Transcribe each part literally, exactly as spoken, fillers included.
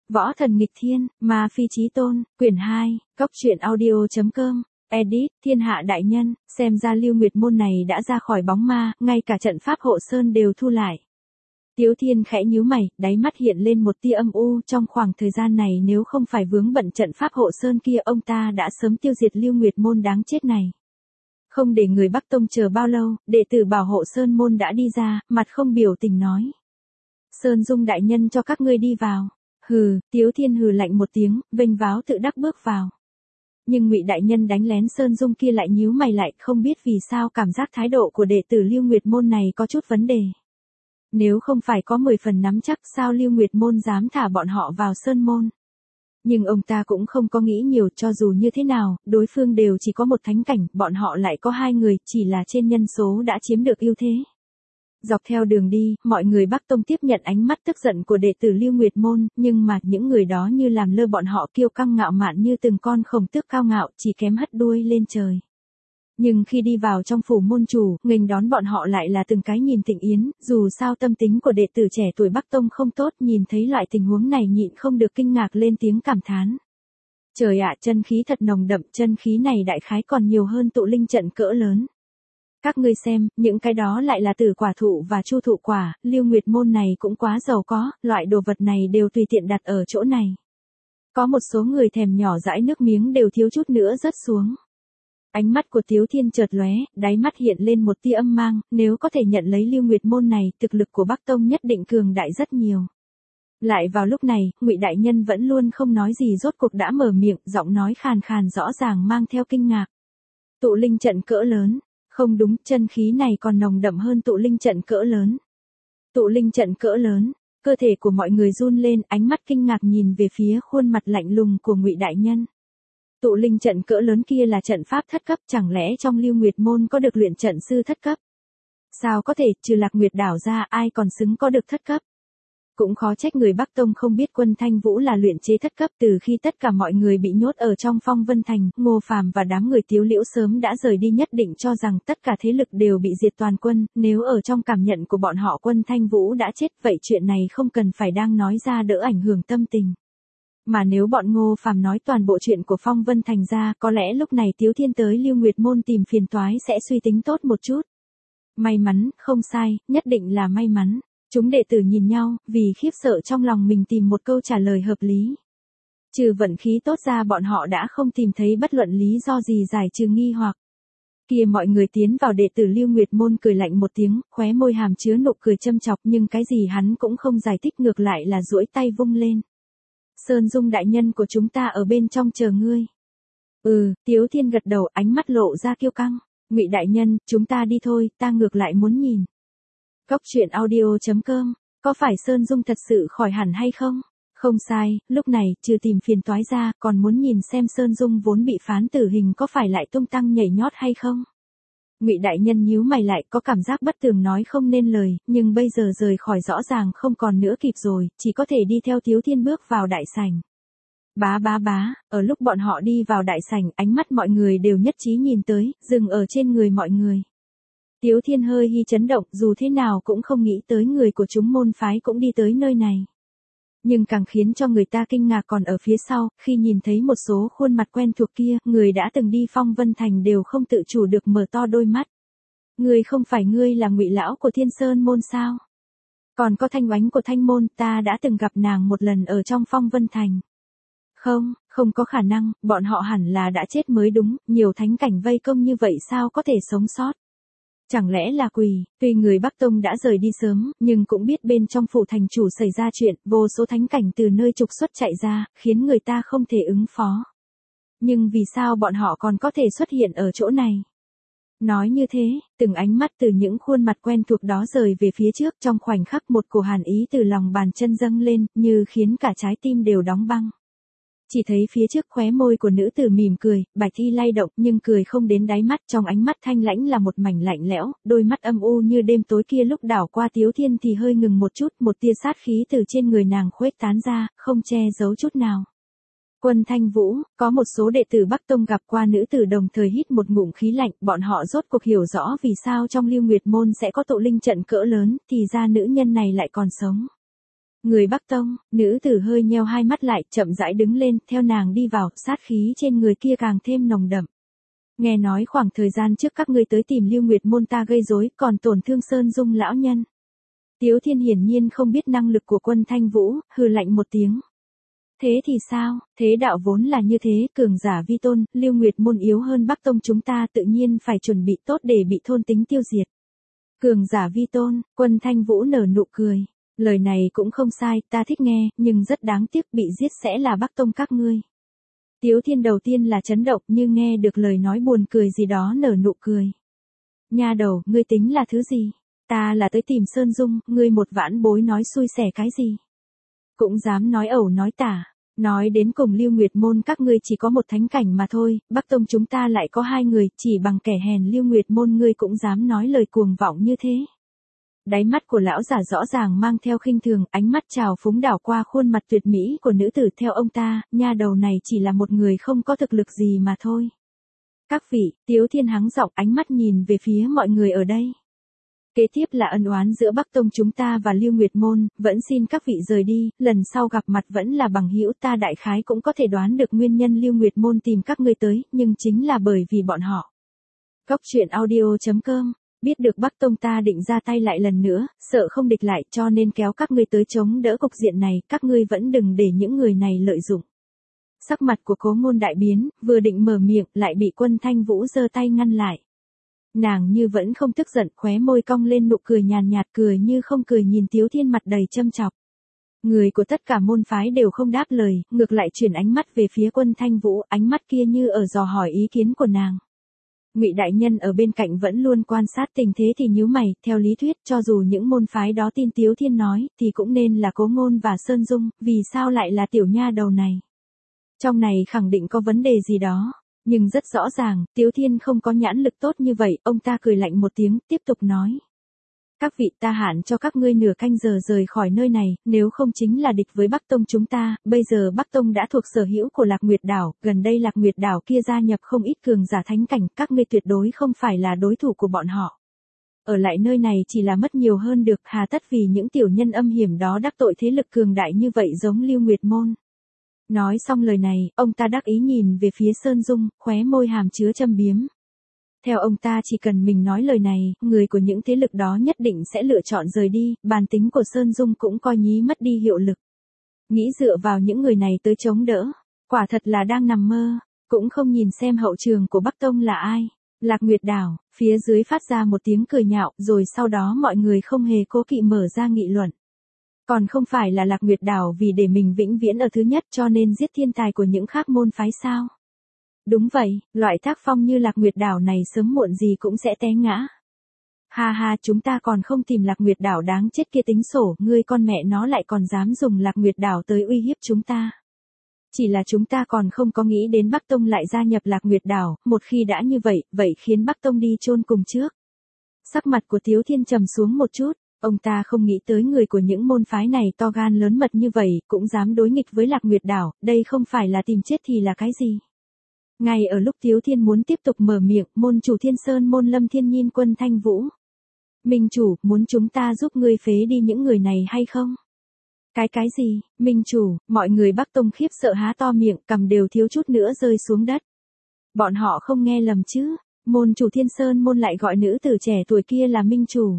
Võ thần nghịch thiên, ma phi chí tôn, quyển hai, cốc truyện audio chấm com, edit, thiên hạ đại nhân, xem ra Lưu Nguyệt môn này đã ra khỏi bóng ma, ngay cả trận pháp hộ sơn đều thu lại. Tiếu Thiên khẽ nhíu mày, đáy mắt hiện lên một tia âm u, trong khoảng thời gian này nếu không phải vướng bận trận pháp hộ sơn kia ông ta đã sớm tiêu diệt Lưu Nguyệt môn đáng chết này. Không để người Bắc Tông chờ bao lâu, đệ tử bảo hộ sơn môn đã đi ra, mặt không biểu tình nói. Sơn Dung đại nhân cho các ngươi đi vào. Hừ, Tiếu Thiên hừ lạnh một tiếng, vênh váo tự đắc bước vào. Nhưng Ngụy đại nhân đánh lén Sơn Dung kia lại nhíu mày lại, không biết vì sao cảm giác thái độ của đệ tử Lưu Nguyệt môn này có chút vấn đề. Nếu không phải có mười phần nắm chắc sao Lưu Nguyệt môn dám thả bọn họ vào sơn môn. Nhưng ông ta cũng không có nghĩ nhiều, cho dù như thế nào, đối phương đều chỉ có một thánh cảnh, bọn họ lại có hai người, chỉ là trên nhân số đã chiếm được ưu thế. Dọc theo đường đi, mọi người Bắc Tông tiếp nhận ánh mắt tức giận của đệ tử Lưu Nguyệt môn, nhưng mà những người đó như làm lơ bọn họ kiêu căng ngạo mạn như từng con khổng tước cao ngạo, chỉ kém hất đuôi lên trời. Nhưng khi đi vào trong phủ môn chủ, nghênh đón bọn họ lại là từng cái nhìn Tịnh Yến, dù sao tâm tính của đệ tử trẻ tuổi Bắc Tông không tốt, nhìn thấy loại tình huống này nhịn không được kinh ngạc lên tiếng cảm thán. Trời ạ, chân khí thật nồng đậm, chân khí này đại khái còn nhiều hơn tụ linh trận cỡ lớn. Các ngươi xem, những cái đó lại là tử quả thụ và chu thụ quả, Lưu Nguyệt môn này cũng quá giàu có, loại đồ vật này đều tùy tiện đặt ở chỗ này. Có một số người thèm nhỏ dãi nước miếng đều thiếu chút nữa rớt xuống. Ánh mắt của Tiếu Thiên chợt lóe, đáy mắt hiện lên một tia âm mang, nếu có thể nhận lấy Lưu Nguyệt môn này, thực lực của Bắc Tông nhất định cường đại rất nhiều. Lại vào lúc này, Ngụy đại nhân vẫn luôn không nói gì rốt cuộc đã mở miệng, giọng nói khàn khàn rõ ràng mang theo kinh ngạc. Tụ linh trận cỡ lớn, không đúng, chân khí này còn nồng đậm hơn tụ linh trận cỡ lớn. Tụ linh trận cỡ lớn, cơ thể của mọi người run lên, ánh mắt kinh ngạc nhìn về phía khuôn mặt lạnh lùng của Ngụy đại nhân. Tụ linh trận cỡ lớn kia là trận pháp thất cấp, chẳng lẽ trong Lưu Nguyệt môn có được luyện trận sư thất cấp? Sao có thể, trừ Lạc Nguyệt đảo ra ai còn xứng có được thất cấp? Cũng khó trách người Bắc Tông không biết Quân Thanh Vũ là luyện chế thất cấp, từ khi tất cả mọi người bị nhốt ở trong Phong Vân Thành, Ngô Phàm và đám người Tiếu Liễu sớm đã rời đi, nhất định cho rằng tất cả thế lực đều bị diệt toàn quân, nếu ở trong cảm nhận của bọn họ Quân Thanh Vũ đã chết, vậy chuyện này không cần phải đang nói ra đỡ ảnh hưởng tâm tình. Mà nếu bọn Ngô Phàm nói toàn bộ chuyện của Phong Vân Thành ra, có lẽ lúc này Tiếu Thiên tới Lưu Nguyệt môn tìm phiền toái sẽ suy tính tốt một chút. May mắn, không sai, nhất định là may mắn. Chúng đệ tử nhìn nhau, vì khiếp sợ trong lòng mình tìm một câu trả lời hợp lý. Trừ vận khí tốt ra bọn họ đã không tìm thấy bất luận lý do gì giải trừ nghi hoặc. Kia mọi người tiến vào đệ tử Lưu Nguyệt môn cười lạnh một tiếng, khóe môi hàm chứa nụ cười châm chọc, nhưng cái gì hắn cũng không giải thích, ngược lại là duỗi tay vung lên. Sơn Dung đại nhân của chúng ta ở bên trong chờ ngươi. Ừ, Tiếu Thiên gật đầu, ánh mắt lộ ra kiêu căng. Ngụy đại nhân, chúng ta đi thôi, ta ngược lại muốn nhìn. Cốc truyện audio chấm com, có phải Sơn Dung thật sự khỏi hẳn hay không? Không sai, lúc này, trừ tìm phiền toái ra, còn muốn nhìn xem Sơn Dung vốn bị phán tử hình có phải lại tung tăng nhảy nhót hay không? Ngụy đại nhân nhíu mày lại, có cảm giác bất tường nói không nên lời, nhưng bây giờ rời khỏi rõ ràng không còn nữa kịp rồi, chỉ có thể đi theo Tiếu Thiên bước vào đại sảnh. Bá bá bá, ở lúc bọn họ đi vào đại sảnh, ánh mắt mọi người đều nhất trí nhìn tới, dừng ở trên người mọi người. Tiếu Thiên hơi hi chấn động, dù thế nào cũng không nghĩ tới người của chúng môn phái cũng đi tới nơi này. Nhưng càng khiến cho người ta kinh ngạc còn ở phía sau, khi nhìn thấy một số khuôn mặt quen thuộc kia, người đã từng đi Phong Vân Thành đều không tự chủ được mở to đôi mắt. Ngươi không phải ngươi là Ngụy lão của Thiên Sơn môn sao? Còn có Thanh Oánh của Thanh môn, ta đã từng gặp nàng một lần ở trong Phong Vân Thành. Không, không có khả năng, bọn họ hẳn là đã chết mới đúng, nhiều thánh cảnh vây công như vậy sao có thể sống sót? Chẳng lẽ là quỷ, tuy người Bắc Tông đã rời đi sớm, nhưng cũng biết bên trong phủ thành chủ xảy ra chuyện, vô số thánh cảnh từ nơi trục xuất chạy ra, khiến người ta không thể ứng phó. Nhưng vì sao bọn họ còn có thể xuất hiện ở chỗ này? Nói như thế, từng ánh mắt từ những khuôn mặt quen thuộc đó rời về phía trước, trong khoảnh khắc một cổ hàn ý từ lòng bàn chân dâng lên, như khiến cả trái tim đều đóng băng. Chỉ thấy phía trước khóe môi của nữ tử mỉm cười, bạch y lay động, nhưng cười không đến đáy mắt, trong ánh mắt thanh lãnh là một mảnh lạnh lẽo, đôi mắt âm u như đêm tối kia lúc đảo qua Tiếu Thiên thì hơi ngừng một chút, một tia sát khí từ trên người nàng khuếch tán ra, không che giấu chút nào. Quân Thanh Vũ, có một số đệ tử Bắc Tông gặp qua nữ tử đồng thời hít một ngụm khí lạnh, bọn họ rốt cuộc hiểu rõ vì sao trong Lưu Nguyệt môn sẽ có tụ linh trận cỡ lớn, thì ra nữ nhân này lại còn sống. Người Bắc Tông, nữ tử hơi nheo hai mắt lại, chậm rãi đứng lên, theo nàng đi vào, sát khí trên người kia càng thêm nồng đậm. Nghe nói khoảng thời gian trước các ngươi tới tìm Lưu Nguyệt môn ta gây rối, còn tổn thương Sơn Dung lão nhân. Tiếu Thiên hiển nhiên không biết năng lực của Quân Thanh Vũ, hừ lạnh một tiếng. Thế thì sao, thế đạo vốn là như thế, cường giả vi tôn, Lưu Nguyệt môn yếu hơn Bắc Tông chúng ta tự nhiên phải chuẩn bị tốt để bị thôn tính tiêu diệt. Cường giả vi tôn, Quân Thanh Vũ nở nụ cười. Lời này cũng không sai, ta thích nghe, nhưng rất đáng tiếc bị giết sẽ là Bắc Tông các ngươi. Tiếu Thiên đầu tiên là chấn động, nhưng nghe được lời nói buồn cười gì đó nở nụ cười. Nha đầu, ngươi tính là thứ gì? Ta là tới tìm Sơn Dung, ngươi một vãn bối nói xui xẻ cái gì? Cũng dám nói ẩu nói tả. Nói đến cùng Lưu Nguyệt môn các ngươi chỉ có một thánh cảnh mà thôi, Bắc Tông chúng ta lại có hai người, chỉ bằng kẻ hèn Lưu Nguyệt môn ngươi cũng dám nói lời cuồng vọng như thế. Đáy mắt của lão giả rõ ràng mang theo khinh thường, ánh mắt trào phúng đảo qua khuôn mặt tuyệt mỹ của nữ tử, theo ông ta, nha đầu này chỉ là một người không có thực lực gì mà thôi. Các vị, Tiếu Thiên hắng giọng, ánh mắt nhìn về phía mọi người ở đây. Kế tiếp là ân oán giữa Bắc Tông chúng ta và Lưu Nguyệt môn, vẫn xin các vị rời đi, lần sau gặp mặt vẫn là bằng hữu, ta đại khái cũng có thể đoán được nguyên nhân Lưu Nguyệt môn tìm các ngươi tới, nhưng chính là bởi vì bọn họ. Cốc truyện audio chấm com, biết được Bắc Tông ta định ra tay lại lần nữa, sợ không địch lại cho nên kéo các ngươi tới chống đỡ cục diện này, các ngươi vẫn đừng để những người này lợi dụng. Sắc mặt của Cố Ngôn đại biến, vừa định mở miệng lại bị Quân Thanh Vũ giơ tay ngăn lại. Nàng như vẫn không tức giận, khóe môi cong lên nụ cười nhàn nhạt, cười như không cười nhìn Tiếu Thiên mặt đầy châm chọc. Người của tất cả môn phái đều không đáp lời, ngược lại chuyển ánh mắt về phía Quân Thanh Vũ, ánh mắt kia như ở dò hỏi ý kiến của nàng. Ngụy đại nhân ở bên cạnh vẫn luôn quan sát tình thế thì nhíu mày, theo lý thuyết cho dù những môn phái đó tin Tiếu Thiên nói, thì cũng nên là Cố Ngôn và Sơn Dung, vì sao lại là tiểu nha đầu này? Trong này khẳng định có vấn đề gì đó. Nhưng rất rõ ràng, Tiếu Thiên không có nhãn lực tốt như vậy, ông ta cười lạnh một tiếng, tiếp tục nói. Các vị, ta hạn cho các ngươi nửa canh giờ rời khỏi nơi này, nếu không chính là địch với Bắc Tông chúng ta, bây giờ Bắc Tông đã thuộc sở hữu của Lạc Nguyệt Đảo, gần đây Lạc Nguyệt Đảo kia gia nhập không ít cường giả thánh cảnh, các ngươi tuyệt đối không phải là đối thủ của bọn họ. Ở lại nơi này chỉ là mất nhiều hơn được, hà tất vì những tiểu nhân âm hiểm đó đắc tội thế lực cường đại như vậy giống Lưu Nguyệt môn. Nói xong lời này, ông ta đắc ý nhìn về phía Sơn Dung, khóe môi hàm chứa châm biếm. Theo ông ta chỉ cần mình nói lời này, người của những thế lực đó nhất định sẽ lựa chọn rời đi, bản tính của Sơn Dung cũng coi nhí mất đi hiệu lực. Nghĩ dựa vào những người này tới chống đỡ, quả thật là đang nằm mơ, cũng không nhìn xem hậu trường của Bắc Tông là ai. Lạc Nguyệt Đảo, phía dưới phát ra một tiếng cười nhạo, rồi sau đó mọi người không hề cố kỵ mở ra nghị luận. Còn không phải là Lạc Nguyệt Đảo vì để mình vĩnh viễn ở thứ nhất cho nên giết thiên tài của những khác môn phái sao? Đúng vậy, loại tác phong như Lạc Nguyệt Đảo này sớm muộn gì cũng sẽ té ngã. Ha ha, chúng ta còn không tìm Lạc Nguyệt Đảo đáng chết kia tính sổ, ngươi con mẹ nó lại còn dám dùng Lạc Nguyệt Đảo tới uy hiếp chúng ta. Chỉ là chúng ta còn không có nghĩ đến Bắc Tông lại gia nhập Lạc Nguyệt Đảo, một khi đã như vậy, vậy khiến Bắc Tông đi chôn cùng trước. Sắc mặt của Tiếu Thiên trầm xuống một chút. Ông ta không nghĩ tới người của những môn phái này to gan lớn mật như vậy, cũng dám đối nghịch với Lạc Nguyệt Đảo, đây không phải là tìm chết thì là cái gì. Ngay ở lúc Tiếu Thiên muốn tiếp tục mở miệng, môn chủ Thiên Sơn môn Lâm Thiên Nhiên Quân Thanh Vũ. Minh chủ, muốn chúng ta giúp ngươi phế đi những người này hay không? Cái cái gì, Minh chủ, mọi người Bắc Tông khiếp sợ há to miệng, cầm đều thiếu chút nữa rơi xuống đất. Bọn họ không nghe lầm chứ, môn chủ Thiên Sơn môn lại gọi nữ tử trẻ tuổi kia là Minh chủ.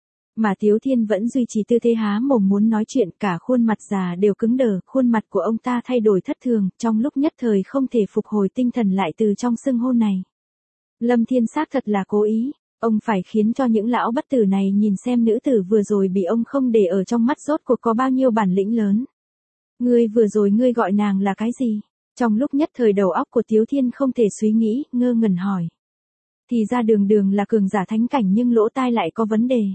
Mà Tiếu Thiên vẫn duy trì tư thế há mồm muốn nói chuyện, cả khuôn mặt già đều cứng đờ, khuôn mặt của ông ta thay đổi thất thường, trong lúc nhất thời không thể phục hồi tinh thần lại từ trong xưng hô này. Lâm Thiên xác thật là cố ý, ông phải khiến cho những lão bất tử này nhìn xem nữ tử vừa rồi bị ông không để ở trong mắt rốt cuộc có bao nhiêu bản lĩnh lớn. Ngươi vừa rồi ngươi gọi nàng là cái gì? Trong lúc nhất thời đầu óc của Tiếu Thiên không thể suy nghĩ, ngơ ngẩn hỏi. Thì ra đường đường là cường giả thánh cảnh nhưng lỗ tai lại có vấn đề.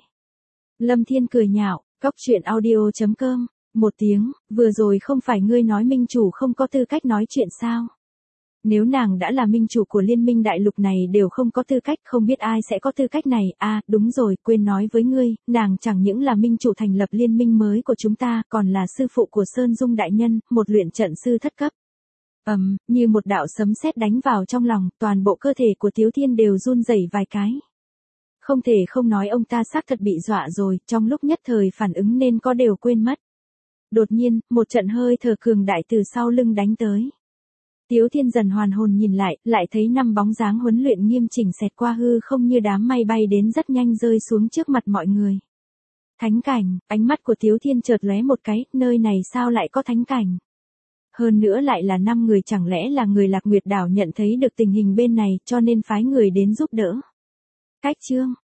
Lâm Thiên cười nhạo, cốc truyện audio chấm com, một tiếng, vừa rồi không phải ngươi nói minh chủ không có tư cách nói chuyện sao? Nếu nàng đã là minh chủ của liên minh đại lục này đều không có tư cách, không biết ai sẽ có tư cách này, à, đúng rồi, quên nói với ngươi, nàng chẳng những là minh chủ thành lập liên minh mới của chúng ta, còn là sư phụ của Sơn Dung đại nhân, một luyện trận sư thất cấp. Ầm, um, như một đạo sấm sét đánh vào trong lòng, toàn bộ cơ thể của Tiếu Thiên đều run rẩy vài cái. Không thể không nói ông ta xác thật bị dọa rồi, trong lúc nhất thời phản ứng nên có đều quên mất. Đột nhiên, một trận hơi thở cường đại từ sau lưng đánh tới. Tiếu Thiên dần hoàn hồn nhìn lại, lại thấy năm bóng dáng huấn luyện nghiêm chỉnh xẹt qua hư không như đám mây bay đến rất nhanh rơi xuống trước mặt mọi người. Thánh cảnh, ánh mắt của Tiếu Thiên chợt lóe một cái, nơi này sao lại có thánh cảnh? Hơn nữa lại là năm người, chẳng lẽ là người Lạc Nguyệt đảo nhận thấy được tình hình bên này cho nên phái người đến giúp đỡ. Cách chương,